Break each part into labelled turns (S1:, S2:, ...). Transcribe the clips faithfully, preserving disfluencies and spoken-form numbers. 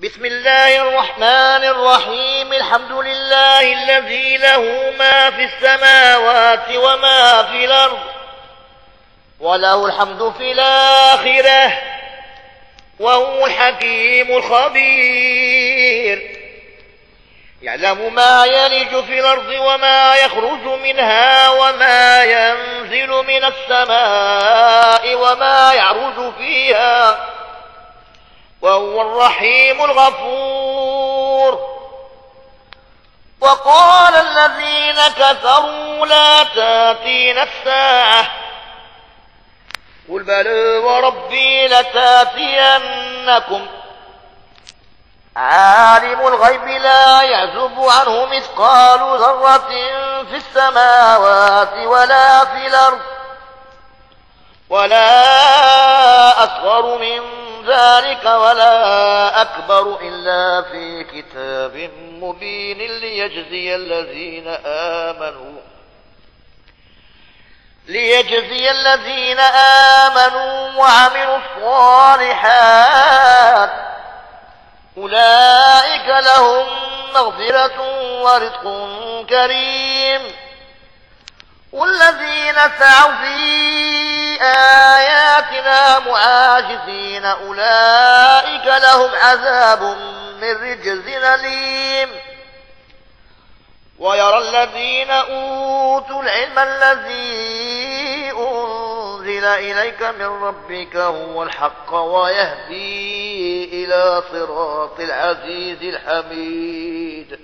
S1: بسم الله الرحمن الرحيم. الحمد لله الذي له ما في السماوات وما في الأرض وله الحمد في الآخرة وهو الحكيم الخبير. يعلم ما يلج في الأرض وما يخرج منها وما ينزل من السماء وما يعرج فيها وهو الرحيم الغفور. وقال الذين كفروا لا تاتينا الساعة قل بلى وربي لتاتينكم عالم الغيب لا يعزب عنه مثقال ذرة في السماوات ولا في الأرض ولا أصغر من ذلك ولا أكبر إلا في كتاب مبين ليجزي الذين آمنوا ليجزي الذين آمنوا وعملوا الصالحات أولئك لهم مغفرة ورزق كريم. والذين سعوا في آياتنا معاجزين أولئك لهم عذاب من رجز أليم. ويرى الذين أوتوا العلم الذي أنزل إليك من ربك هو الحق ويهدي إلى صراط العزيز الحميد.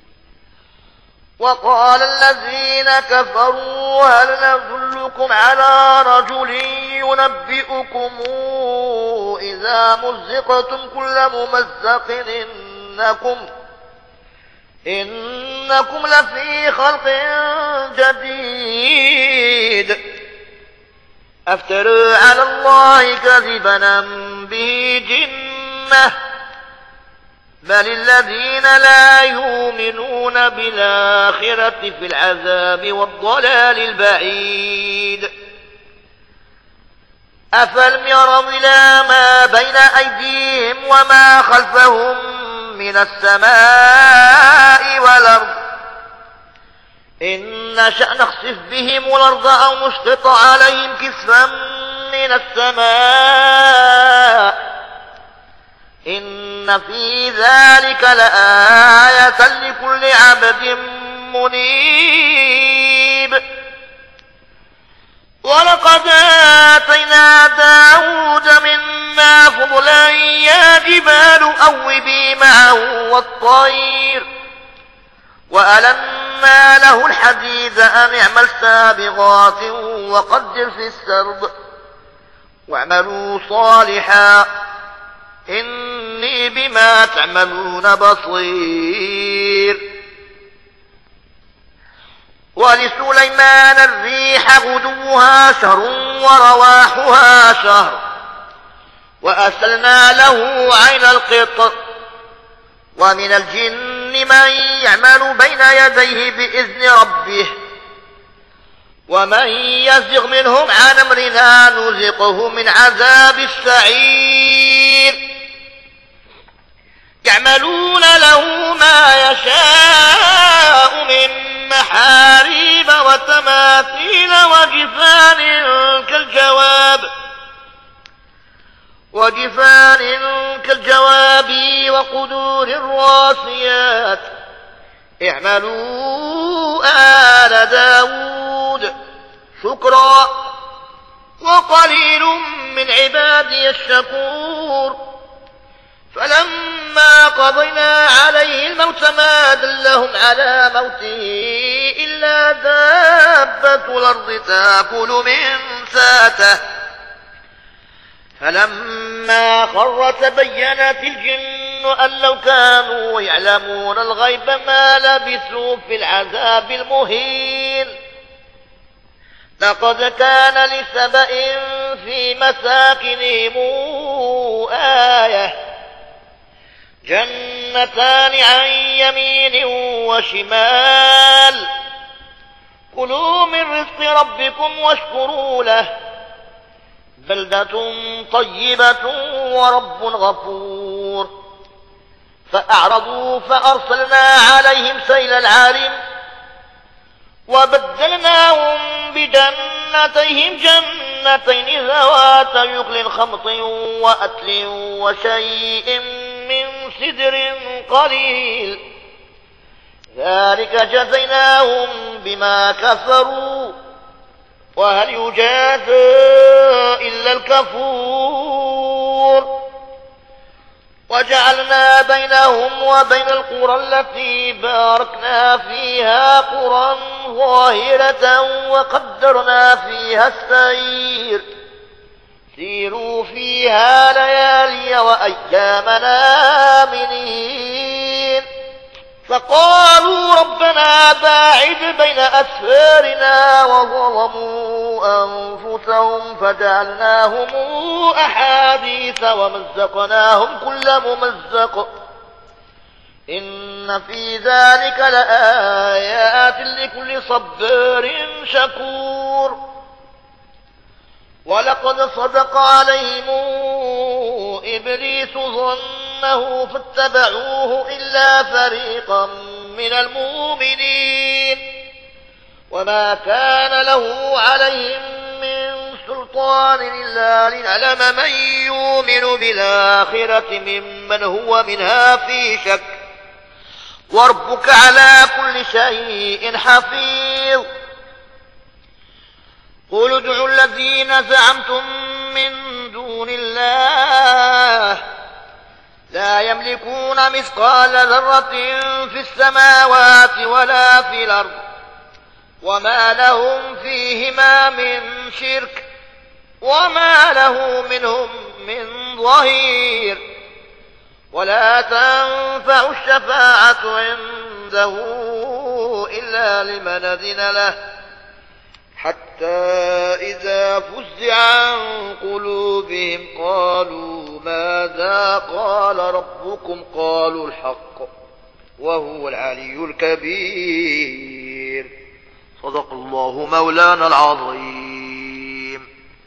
S1: وقال الذين كفروا هل ندلكم على رجل ينبئكم إذا مزقتم كل ممزق إنكم إنكم لفي خلق جديد أفترى على الله كذبا أم به جنة بل الذين لا يؤمنون بالآخرة في العذاب والضلال البعيد. أفلم يروا إلى ما بين أيديهم وما خلفهم من السماء والأرض إن نشأ نخسف بهم الأرض أو نسقط عليهم كسفا من السماء إن في ذلك لآية لكل عبد منيب. ولقد آتينا داود منا فضلا يا جبال أوبي معه والطير وألنا له الحديد أن اعمل سابغات وقدر في السرد واعملوا صالحا إني بما تعملون بصير. ولسليمان الريح غدوها شهر ورواحها شهر وأسلنا له عين القطر ومن الجن من يعمل بين يديه بإذن ربه ومن يزغ منهم عن أمرنا نزقه من عذاب السعير. يعملون له ما يشاء من محاريب وتماثيل وجفان كالجواب وجفان كالجواب وقدور الراسيات اعملوا آل داود شكرا وقليل من عبادي الشكور. فلما قضينا عليه الموت ما دلهم على موته إلا دابة الأرض تأكل من ساته فلما خر تبينت الجن أن لو كانوا يعلمون الغيب ما لبثوا في العذاب المهين. لقد كان لسبأ في مساكنهم آية جنتان عن يمين وشمال كلوا من رزق ربكم واشكروا له بلدة طيبة ورب غفور. فأعرضوا فأرسلنا عليهم سيل العارم وبدلناهم بجنتيهم جنتين ذوات يكل خمط وأكل وشيء من سدر قليل ذلك جزيناهم بما كفروا وهل يجازى إلا الكفور وجعلنا بينهم وبين القرى التي باركنا فيها قرى ظاهرة وقدرنا فيها السير سيروا فيها ليالي وأيامنا آمنين فقالوا ربنا باعد بين أسفارنا وظلموا أنفسهم فجعلناهم أحاديث ومزقناهم كل ممزق إن في ذلك لآيات لكل صبار شكور ولقد صدق عليهم إبليس ظنه فاتبعوه إلا فريقا من المؤمنين وما كان له عليهم من سلطان إلا لنعلم من يؤمن بالآخرة ممن هو منها في شك وربك على كل شيء حفيظ قل ادعوا الذين زعمتم من دون الله لا يملكون مثقال ذرة في السماوات ولا في الأرض وما لهم فيهما من شرك وما له منهم من ظهير ولا تنفع الشفاعة عنده إلا لمن أذن له حتى إذا فزع عن قلوبهم قالوا ماذا قال ربكم قالوا الحق وهو العلي الكبير صدق الله مولانا العظيم.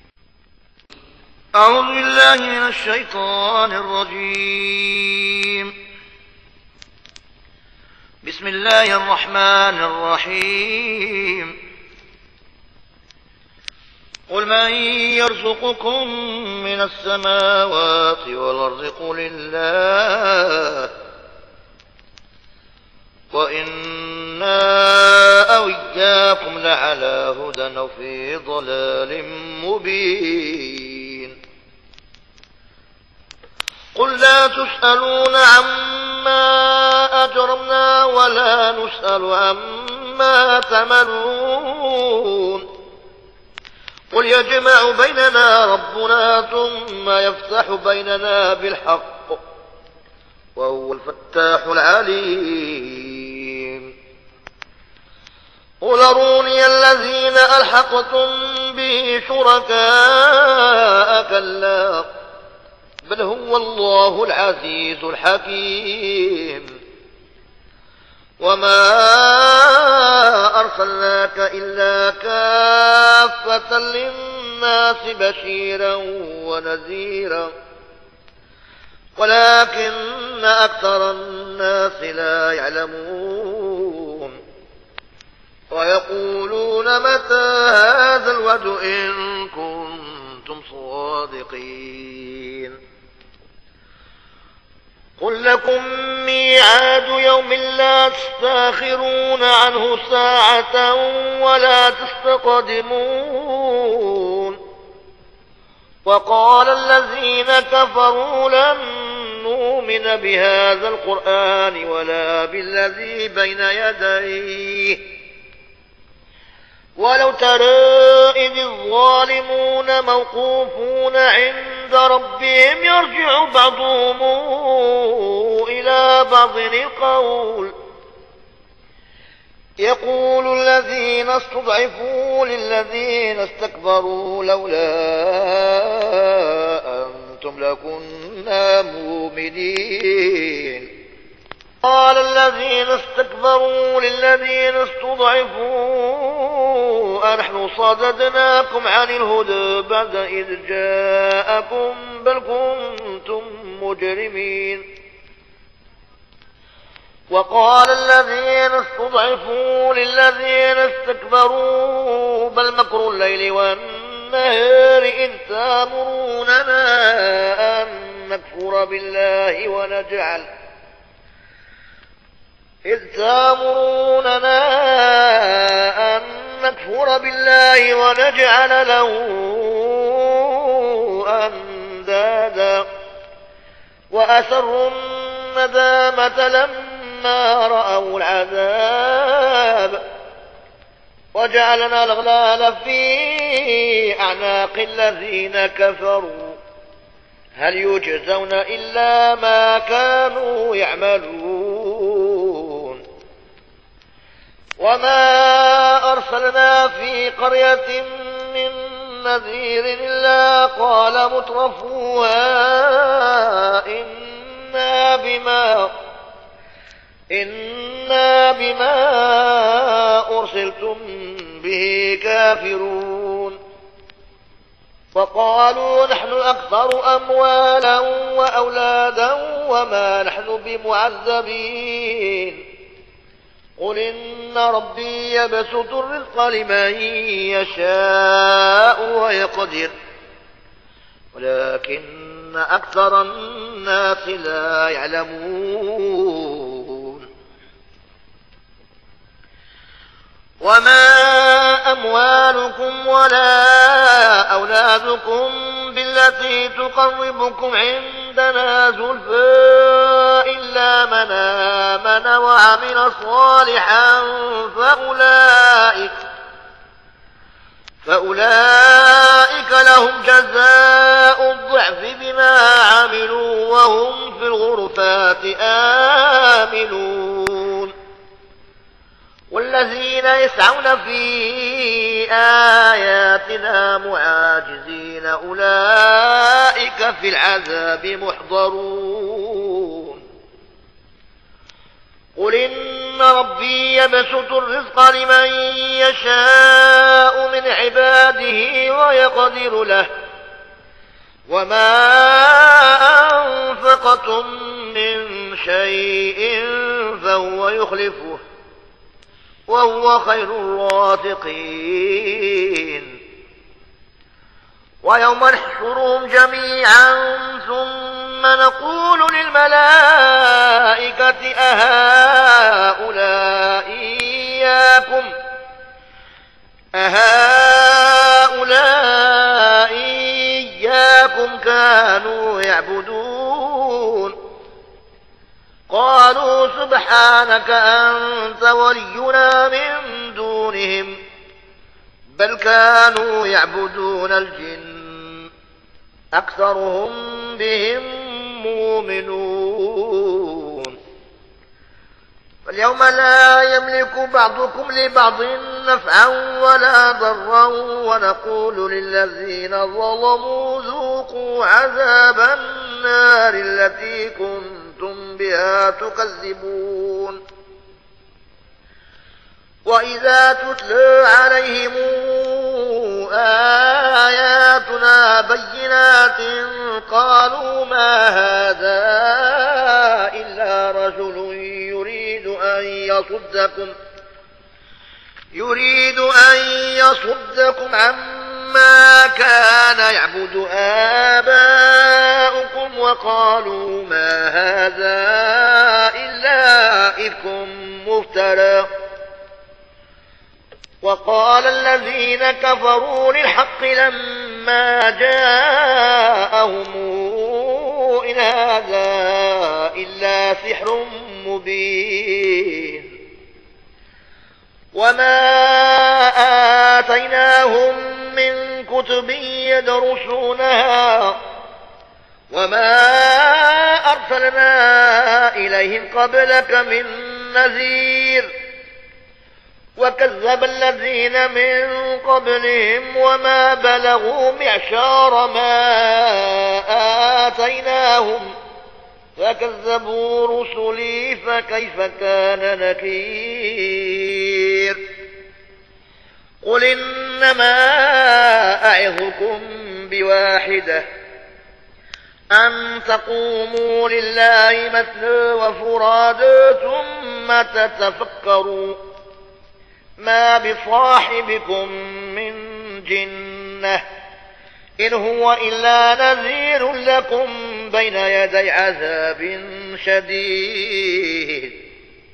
S1: أعوذ بالله من الشيطان الرجيم. بسم الله الرحمن الرحيم. قل من يرزقكم من السماوات والأرض قل الله وإنا أو إياكم لعلى هدى أو في ضلال مبين. قل لا تسألون عما أجرمنا ولا نسأل عما تعملون قل يجمع بيننا ربنا ثم يفتح بيننا بالحق وهو الفتاح العليم. قل أروني الذين ألحقتم به شركاء كلا بل هو الله العزيز الحكيم. وما أرسلناك إلا كافة للناس بشيرا ونذيرا ولكن أكثر الناس لا يعلمون ويقولون متى هذا الوعد إن كنتم صادقين. قل لكم ميعاد يوم لا تستاخرون عنه ساعة ولا تستقدمون. وقال الذين كفروا لن نؤمن بهذا القرآن ولا بالذي بين يديه ولو ترى إذ الظالمون موقوفون عند ربهم يرجع بعضهم إلى بعض القول يقول الذين استضعفوا للذين استكبروا لولا أنتم لكنا مؤمنين. قال الذين استكبروا للذين استضعفوا أنحن صددناكم عن الهدى بعد إذ جاءكم بل كنتم مجرمين. وقال الذين استضعفوا للذين استكبروا بل مكر الليل والنهار إذ تأمروننا أن نكفر بالله ونجعل إذ تأمروننا أن نكفر بالله ونجعل له أندادا وأسروا الندامة لما رأوا العذاب وجعلنا الأغلال في أعناق الذين كفروا هل يجزون إلا ما كانوا يعملون وما أرسلنا في قرية من نذير إلا قال مترفوها إنا بما إنا بما أرسلتم به كافرون وقالوا نحن أكثر أموالا وأولادا وما نحن بمعذبين قل إن ربي يبسط الرزق لمن يشاء ويقدر ولكن أكثر الناس لا يعلمون وما أموالكم ولا أولادكم بالتي تقربكم عندنا زلفى إلا من آمن وعمل صالحا فأولئك فأولئك لهم جزاء الضعف بما عملوا وهم في الغرفات آمنون والذين يسعون في آياتنا معاجزين أولئك في العذاب محضرون قل إن ربي يبسط الرزق لمن يشاء من عباده ويقدر له وما أنفقتم من شيء فهو يخلفه وهو خير الرازقين ويوم نحشرهم جميعا ثم نقول للملائكة أهؤلاء إياكم أهؤلاء إياكم كانوا يعبدون قالوا سبحانك أنت ولينا من دونهم بل كانوا يعبدون الجن أكثرهم بهم مؤمنون فاليوم لا يملك بعضكم لبعض نفعا ولا ضرا ونقول للذين ظلموا ذوقوا عذاب النار التي كنتم بها تكذبون وإذا تتلى عليهم آياتنا بينات قالوا ما هذا إلا رجل يريد أن يصدكم يريد أن يصدكم عما كان يعبد آباؤكم وقالوا ما هذا إلا إفك مفترى وقال الذين كفروا للحق لما جاءهم إن هذا إلا سحر مبين وما آتيناهم من كتب يدرسونها وما أرسلنا إليهم قبلك من نذير وكذب الذين من قبلهم وما بلغوا معشار ما آتيناهم فكذبوا رسلي فكيف كان نكير قل إنما أعظكم بواحدة أن تقوموا لله مثنى وفرادى ثم ثم تتفكروا ما بصاحبكم من جنة إن هو إلا نذير لكم بين يدي عذاب شديد.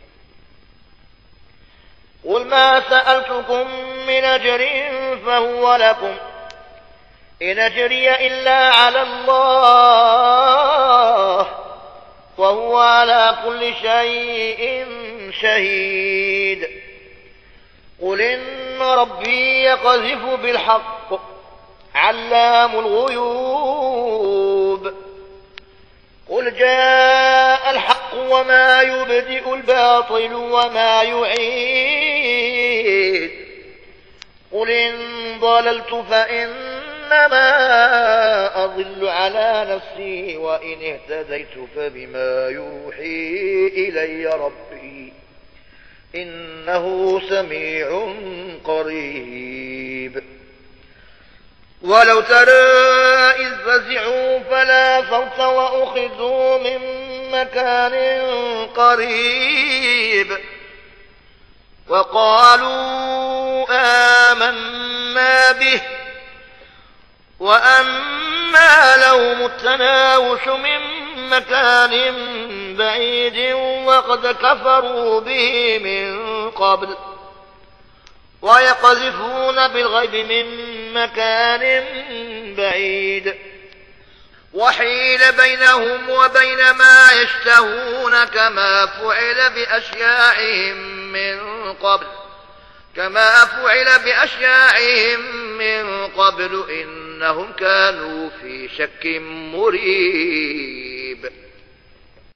S1: قل ما سألتكم من أجر فهو لكم إن أجري إلا على الله وهو على كل شيء شهيد. قل إن ربي يقذف بالحق علام الغيوب. قل جاء الحق وما يبدئ الباطل وما يعيد. قل إن ضللت فإنما أضل على نفسي وإن اهتديت فبما يوحي إلي ربي إنه سميع قريب. ولو ترى إذ فزعوا فلا فوت وأخذوا من مكان قريب وقالوا آمنا به وأنى لهم التناوش من مكان بعيد وقد كفروا به من قبل ويقذفون بالغيب من مكان بعيد وحيل بينهم وبين ما يشتهون كما فعل بأشياعهم من قبل كما فعل بأشياعهم من قبل إنهم كانوا في شك مريب.